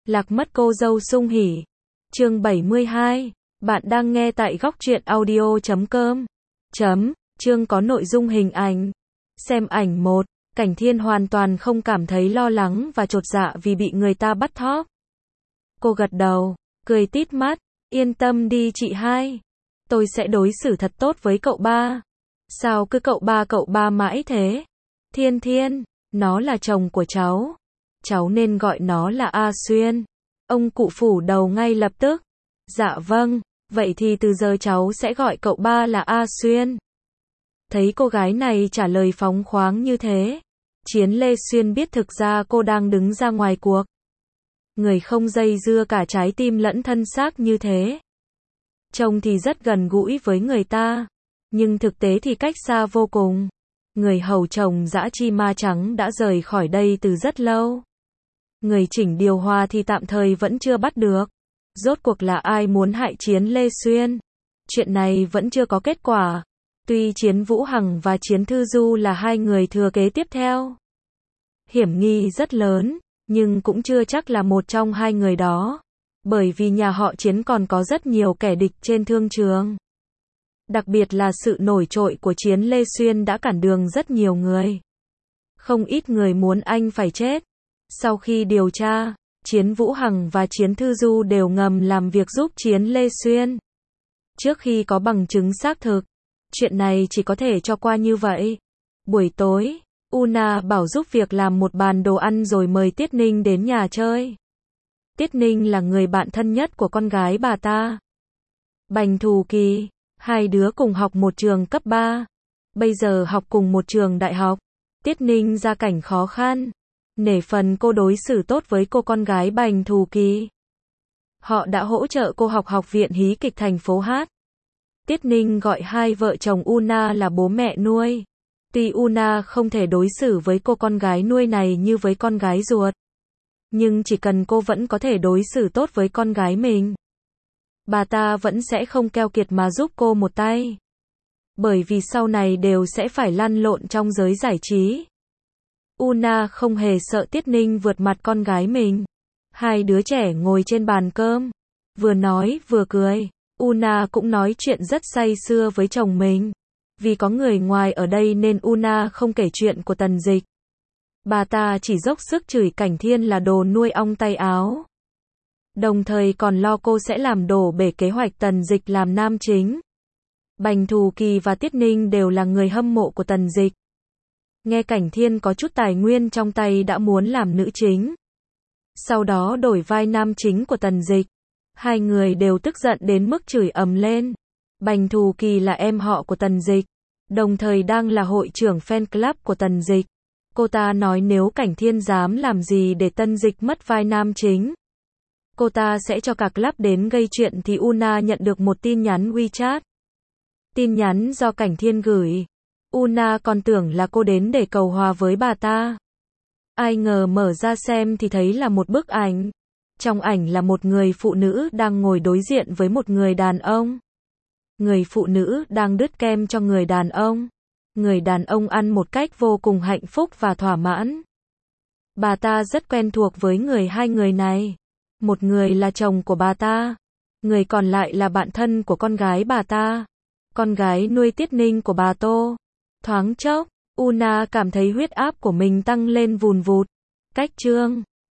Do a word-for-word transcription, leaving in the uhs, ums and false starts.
Lạc mất cô dâu sung hỉ. Chương bảy mươi hai. Bạn đang nghe tại góc truyện audio chấm com. Chấm, chương có nội dung hình ảnh. Xem ảnh một, Cảnh Thiên hoàn toàn không cảm thấy lo lắng và chột dạ vì bị người ta bắt thóp. Cô gật đầu, cười tít mắt, yên tâm đi chị hai. Tôi sẽ đối xử thật tốt với cậu ba. Sao cứ cậu ba cậu ba mãi thế? Thiên Thiên, nó là chồng của cháu. Cháu nên gọi nó là A Xuyên. Ông cụ phủ đầu ngay lập tức. Dạ vâng, vậy thì từ giờ cháu sẽ gọi cậu ba là A Xuyên. Thấy cô gái này trả lời phóng khoáng như thế, Chiến Lê Xuyên biết thực ra cô đang đứng ra ngoài cuộc. Người không dây dưa cả trái tim lẫn thân xác như thế. Trông thì rất gần gũi với người ta, nhưng thực tế thì cách xa vô cùng. Người hầu chồng dã chi ma trắng đã rời khỏi đây từ rất lâu. Người chỉnh điều hòa thì tạm thời vẫn chưa bắt được. Rốt cuộc là ai muốn hại Chiến Lê Xuyên? Chuyện này vẫn chưa có kết quả. Tuy Chiến Vũ Hằng và Chiến Thư Du là hai người thừa kế tiếp theo, hiểm nghi rất lớn, nhưng cũng chưa chắc là một trong hai người đó. Bởi vì nhà họ Chiến còn có rất nhiều kẻ địch trên thương trường. Đặc biệt là sự nổi trội của Chiến Lê Xuyên đã cản đường rất nhiều người. Không ít người muốn anh phải chết. Sau khi điều tra, Chiến Vũ Hằng và Chiến Thư Du đều ngầm làm việc giúp Chiến Lê Xuyên. Trước khi có bằng chứng xác thực, chuyện này chỉ có thể cho qua như vậy. Buổi tối, Una bảo giúp việc làm một bàn đồ ăn rồi mời Tiết Ninh đến nhà chơi. Tiết Ninh là người bạn thân nhất của con gái bà ta. Bành Thù Kỳ, hai đứa cùng học một trường cấp ba. Bây giờ học cùng một trường đại học. Tiết Ninh gia cảnh khó khăn. Nể phần cô đối xử tốt với cô con gái Bành Thù Kỳ. Họ đã hỗ trợ cô học học viện hí kịch thành phố Hát. Tiết Ninh gọi hai vợ chồng Una là bố mẹ nuôi. Tuy Una không thể đối xử với cô con gái nuôi này như với con gái ruột, nhưng chỉ cần cô vẫn có thể đối xử tốt với con gái mình, bà ta vẫn sẽ không keo kiệt mà giúp cô một tay. Bởi vì sau này đều sẽ phải lăn lộn trong giới giải trí. Una không hề sợ Tiết Ninh vượt mặt con gái mình. Hai đứa trẻ ngồi trên bàn cơm, vừa nói vừa cười. Una cũng nói chuyện rất say sưa với chồng mình. Vì có người ngoài ở đây nên Una không kể chuyện của Tần Dịch. Bà ta chỉ dốc sức chửi Cảnh Thiên là đồ nuôi ong tay áo. Đồng thời còn lo cô sẽ làm đổ bể kế hoạch Tần Dịch làm nam chính. Bành Thù Kỳ và Tiết Ninh đều là người hâm mộ của Tần Dịch. Nghe Cảnh Thiên có chút tài nguyên trong tay đã muốn làm nữ chính, sau đó đổi vai nam chính của Tần Dịch. Hai người đều tức giận đến mức chửi ầm lên. Bành Thù Kỳ là em họ của Tần Dịch, đồng thời đang là hội trưởng fan club của Tần Dịch. Cô ta nói nếu Cảnh Thiên dám làm gì để Tần Dịch mất vai nam chính, cô ta sẽ cho cả club đến gây chuyện. Thì Una nhận được một tin nhắn WeChat. Tin nhắn do Cảnh Thiên gửi. Una còn tưởng là cô đến để cầu hòa với bà ta. Ai ngờ mở ra xem thì thấy là một bức ảnh. Trong ảnh là một người phụ nữ đang ngồi đối diện với một người đàn ông. Người phụ nữ đang đứt kem cho người đàn ông. Người đàn ông ăn một cách vô cùng hạnh phúc và thỏa mãn. Bà ta rất quen thuộc với người hai người này. Một người là chồng của bà ta, người còn lại là bạn thân của con gái bà ta, con gái nuôi Tiết Ninh của bà Tô. Thoáng chốc, Una cảm thấy huyết áp của mình tăng lên vùn vụt. Cách chương